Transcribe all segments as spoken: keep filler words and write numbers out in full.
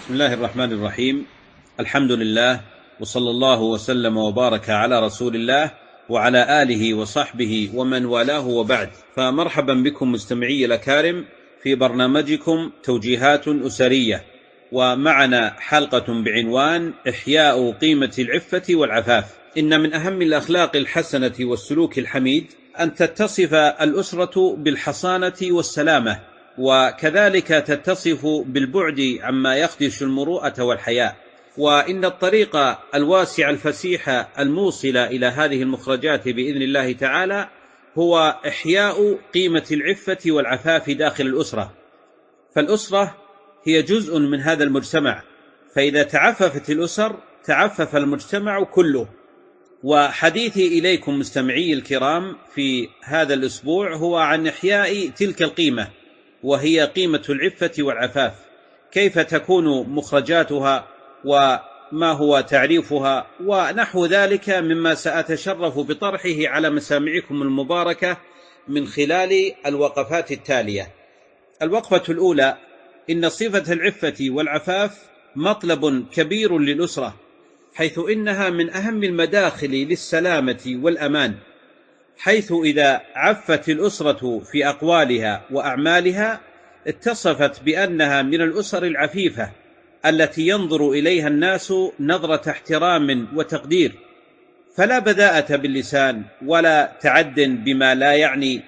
بسم الله الرحمن الرحيم. الحمد لله، وصلى الله وسلم وبارك على رسول الله وعلى آله وصحبه ومن والاه، وبعد. فمرحبا بكم مستمعي الأكارم في برنامجكم توجيهات أسرية، ومعنا حلقة بعنوان إحياء قيمة العفة والعفاف. إن من أهم الأخلاق الحسنة والسلوك الحميد أن تتصف الأسرة بالحصانة والسلامة، وكذلك تتصف بالبعد عما يخدش المروءة والحياء. وإن الطريق الواسع الفسيح الموصل إلى هذه المخرجات بإذن الله تعالى هو إحياء قيمة العفة والعفاف داخل الأسرة. فالأسرة هي جزء من هذا المجتمع، فإذا تعففت الأسر تعفف المجتمع كله. وحديثي إليكم مستمعي الكرام في هذا الأسبوع هو عن إحياء تلك القيمة، وهي قيمة العفة والعفاف، كيف تكون مخرجاتها وما هو تعريفها ونحو ذلك مما سأتشرف بطرحه على مسامعكم المباركة من خلال الوقفات التالية. الوقفة الأولى: إن صفة العفة والعفاف مطلب كبير للأسرة، حيث إنها من أهم المداخل للسلامة والأمان، حيث إذا عفت الأسرة في أقوالها وأعمالها اتصفت بأنها من الأسر العفيفة التي ينظر إليها الناس نظرة احترام وتقدير، فلا بذاءة باللسان ولا تعد بما لا يعني،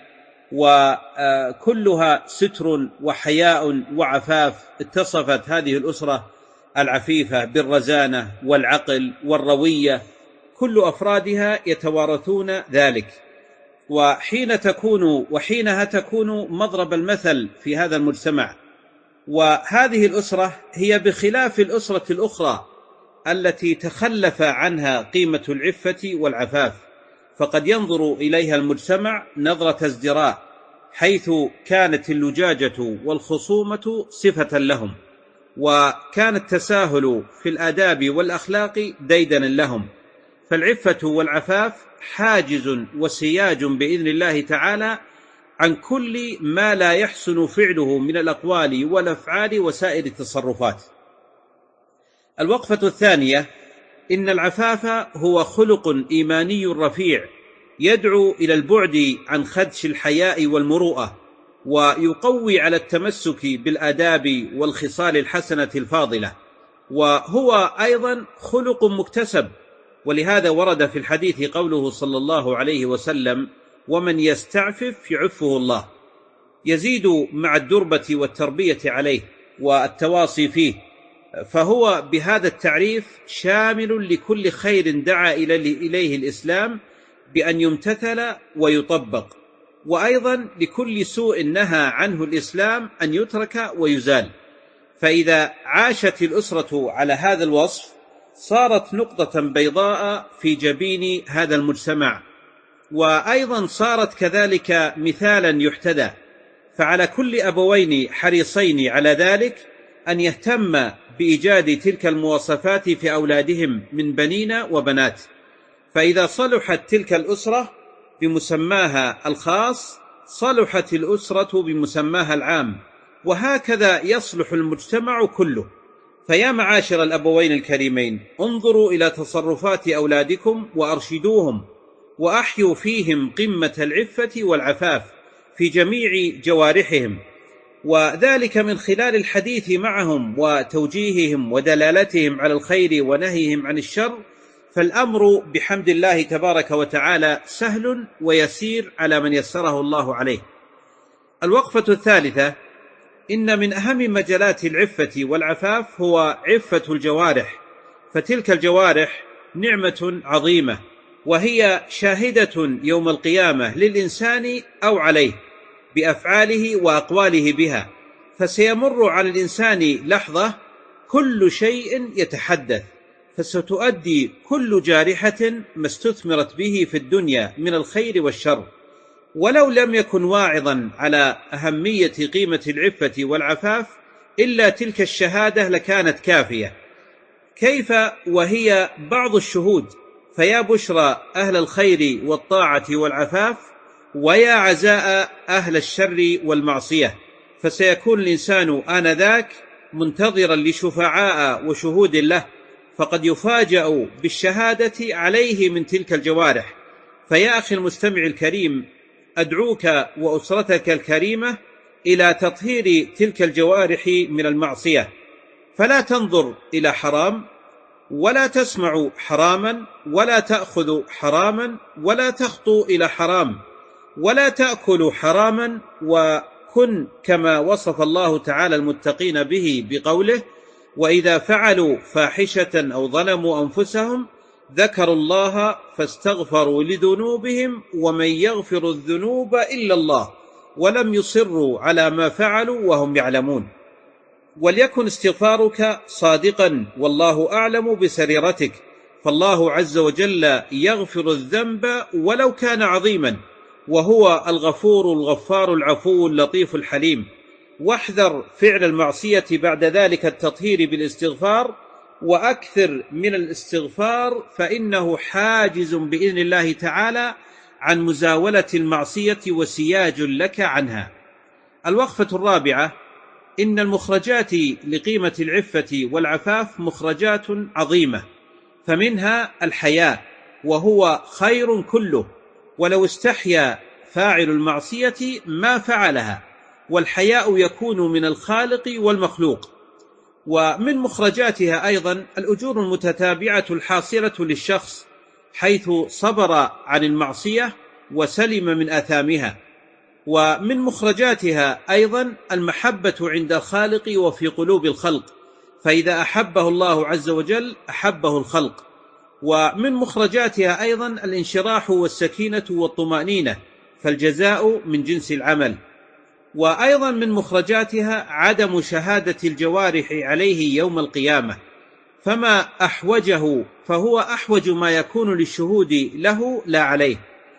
وكلها ستر وحياء وعفاف. اتصفت هذه الأسرة العفيفة بالرزانة والعقل والروية، كل أفرادها يتوارثون ذلك، وحين تكون وحينها تكون مضرب المثل في هذا المجتمع. وهذه الأسرة هي بخلاف الأسرة الأخرى التي تخلف عنها قيمة العفة والعفاف، فقد ينظر إليها المجتمع نظرة ازدراء، حيث كانت اللجاجة والخصومة صفة لهم، وكان التساهل في الآداب والأخلاق ديدنا لهم. فالعفة والعفاف حاجز وسياج بإذن الله تعالى عن كل ما لا يحسن فعله من الأقوال والأفعال وسائر التصرفات. الوقفة الثانية: إن العفاف هو خلق إيماني رفيع يدعو إلى البعد عن خدش الحياء والمروءة، ويقوي على التمسك بالآداب والخصال الحسنة الفاضلة، وهو أيضا خلق مكتسب. ولهذا ورد في الحديث قوله صلى الله عليه وسلم: ومن يستعفف يعفه الله، يزيد مع الدربة والتربية عليه والتواصي فيه. فهو بهذا التعريف شامل لكل خير دعا إليه الإسلام بأن يمتثل ويطبق، وأيضا لكل سوء نهى عنه الإسلام أن يترك ويزال. فإذا عاشت الأسرة على هذا الوصف صارت نقطة بيضاء في جبين هذا المجتمع، وأيضا صارت كذلك مثالا يحتذى. فعلى كل أبوين حريصين على ذلك أن يهتم بإيجاد تلك المواصفات في أولادهم من بنين وبنات، فإذا صلحت تلك الأسرة بمسماها الخاص صلحت الأسرة بمسماها العام، وهكذا يصلح المجتمع كله. فيا معاشر الأبوين الكريمين، انظروا إلى تصرفات أولادكم وأرشدوهم، وأحيوا فيهم قمة العفة والعفاف في جميع جوارحهم، وذلك من خلال الحديث معهم وتوجيههم ودلالتهم على الخير ونهيهم عن الشر. فالأمر بحمد الله تبارك وتعالى سهل ويسير على من يسره الله عليه. الوقفة الثالثة: إن من أهم مجالات العفة والعفاف هو عفة الجوارح، فتلك الجوارح نعمة عظيمة، وهي شاهدة يوم القيامة للإنسان أو عليه بأفعاله وأقواله بها. فسيمر على الإنسان لحظة كل شيء يتحدث، فستؤدي كل جارحة ما استثمرت به في الدنيا من الخير والشر. ولو لم يكن واعظا على أهمية قيمة العفة والعفاف إلا تلك الشهادة لكانت كافية، كيف وهي بعض الشهود. فيا بشرى أهل الخير والطاعة والعفاف، ويا عزاء أهل الشر والمعصية، فسيكون الإنسان آنذاك منتظرا لشفعاء وشهود له، فقد يفاجأ بالشهادة عليه من تلك الجوارح. فيا أخي المستمع الكريم، أدعوك وأسرتك الكريمة إلى تطهير تلك الجوارح من المعصية، فلا تنظر إلى حرام، ولا تسمع حراما، ولا تأخذ حراما، ولا تخطو إلى حرام، ولا تأكل حراما. وكن كما وصف الله تعالى المتقين به بقوله: وإذا فعلوا فاحشة أو ظلموا أنفسهم ذكروا الله فاستغفروا لذنوبهم ومن يغفر الذنوب إلا الله ولم يصروا على ما فعلوا وهم يعلمون. وليكن استغفارك صادقا، والله أعلم بسريرتك، فالله عز وجل يغفر الذنب ولو كان عظيما، وهو الغفور الغفار العفو اللطيف الحليم. واحذر فعل المعصية بعد ذلك التطهير بالاستغفار، وأكثر من الاستغفار، فإنه حاجز بإذن الله تعالى عن مزاولة المعصية وسياج لك عنها. الوقفة الرابعة: إن المخرجات لقيمة العفة والعفاف مخرجات عظيمة، فمنها الحياء، وهو خير كله، ولو استحيا فاعل المعصية ما فعلها، والحياء يكون من الخالق والمخلوق. ومن مخرجاتها أيضا الأجور المتتابعة الحاصلة للشخص، حيث صبر عن المعصية وسلم من آثامها. ومن مخرجاتها أيضا المحبة عند الخالق وفي قلوب الخلق، فإذا أحبه الله عز وجل أحبه الخلق. ومن مخرجاتها أيضا الانشراح والسكينة والطمأنينة، فالجزاء من جنس العمل. وأيضا من مخرجاتها عدم شهادة الجوارح عليه يوم القيامة، فما أحوجه فهو أحوج ما يكون للشهود له لا عليه.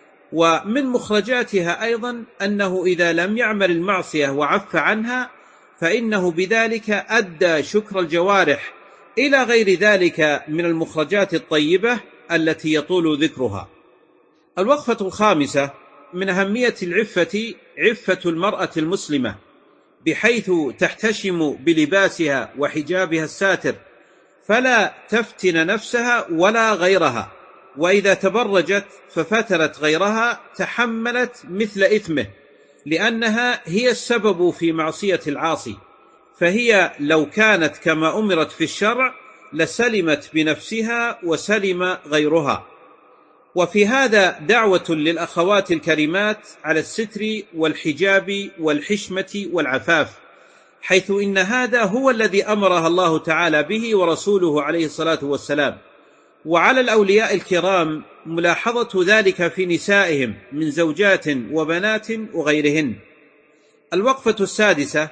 ومن مخرجاتها أيضا أنه إذا لم يعمل المعصية وعف عنها فإنه بذلك أدى شكر الجوارح إلى غير ذلك من المخرجات الطيبة التي يطول ذكرها. الوقفة الخامسة: من أهمية العفة عفة المرأة المسلمة، بحيث تحتشم بلباسها وحجابها الساتر، فلا تفتن نفسها ولا غيرها، وإذا تبرجت ففتنت غيرها تحملت مثل إثمه، لأنها هي السبب في معصية العاصي، فهي لو كانت كما أمرت في الشرع لسلمت بنفسها وسلم غيرها. وفي هذا دعوة للأخوات الكريمات على الستر والحجاب والحشمة والعفاف، حيث إن هذا هو الذي أمرها الله تعالى به ورسوله عليه الصلاة والسلام. وعلى الأولياء الكرام ملاحظة ذلك في نسائهم من زوجات وبنات وغيرهن. الوقفة السادسة: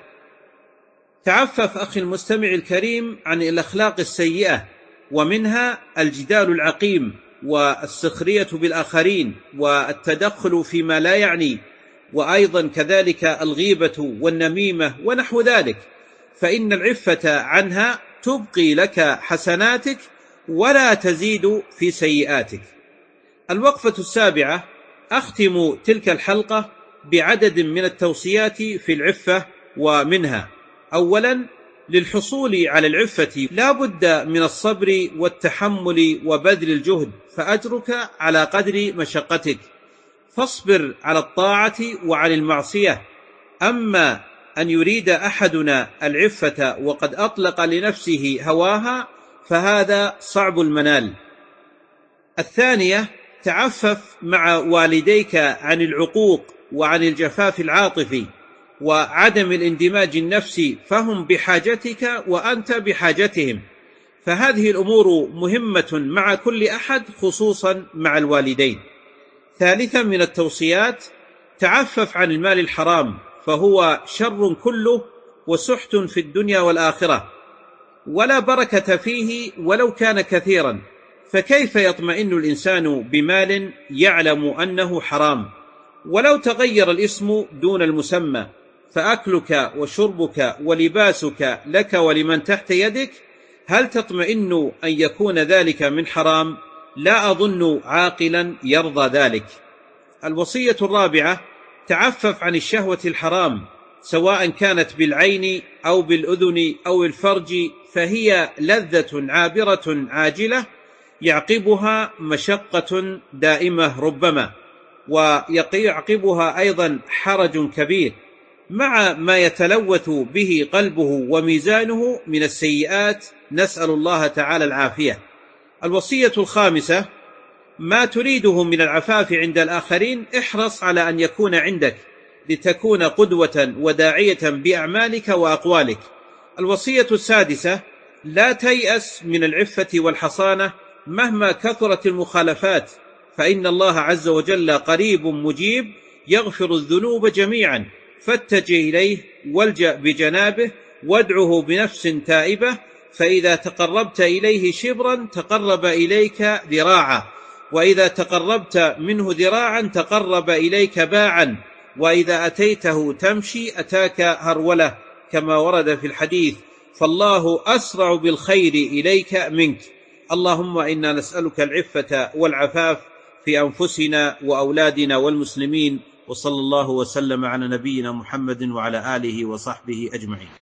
تعفف أخي المستمع الكريم عن الأخلاق السيئة، ومنها الجدال العقيم والسخرية بالآخرين والتدخل فيما لا يعني، وأيضا كذلك الغيبة والنميمة ونحو ذلك، فإن العفة عنها تبقي لك حسناتك ولا تزيد في سيئاتك. الوقفة السابعة: أختم تلك الحلقة بعدد من التوصيات في العفة، ومنها: أولا، للحصول على العفة لا بد من الصبر والتحمل وبذل الجهد، فأجرك على قدر مشقتك، فاصبر على الطاعة وعن المعصية. أما أن يريد أحدنا العفة وقد أطلق لنفسه هواها فهذا صعب المنال. الثانية: تعفف مع والديك عن العقوق وعن الجفاف العاطفي وعدم الاندماج النفسي، فهم بحاجتك وأنت بحاجتهم، فهذه الأمور مهمة مع كل أحد، خصوصا مع الوالدين. ثالثا من التوصيات: تعفف عن المال الحرام، فهو شر كله وسحت في الدنيا والآخرة، ولا بركة فيه ولو كان كثيرا، فكيف يطمئن الإنسان بمال يعلم أنه حرام ولو تغير الاسم دون المسمى؟ فأكلك وشربك ولباسك لك ولمن تحت يدك، هل تطمئن أن يكون ذلك من حرام؟ لا أظن عاقلا يرضى ذلك. الوصية الرابعة: تعفف عن الشهوة الحرام، سواء كانت بالعين أو بالأذن أو الفرج، فهي لذة عابرة عاجلة يعقبها مشقة دائمة ربما، ويعقبها أيضا حرج كبير مع ما يتلوث به قلبه وميزانه من السيئات، نسأل الله تعالى العافية. الوصية الخامسة: ما تريده من العفاف عند الآخرين احرص على أن يكون عندك، لتكون قدوة وداعية بأعمالك وأقوالك. الوصية السادسة: لا تيأس من العفة والحصانة مهما كثرت المخالفات، فإن الله عز وجل قريب مجيب يغفر الذنوب جميعا، فاتجه إليه والجأ بجنابه وادعه بنفس تائبة، فإذا تقربت إليه شبرا تقرب إليك ذراعا، وإذا تقربت منه ذراعا تقرب إليك باعا، وإذا أتيته تمشي أتاك هرولة، كما ورد في الحديث، فالله أسرع بالخير إليك منك. اللهم إنا نسألك العفة والعفاف في أنفسنا وأولادنا والمسلمين، وصلى الله وسلم على نبينا محمد وعلى آله وصحبه أجمعين.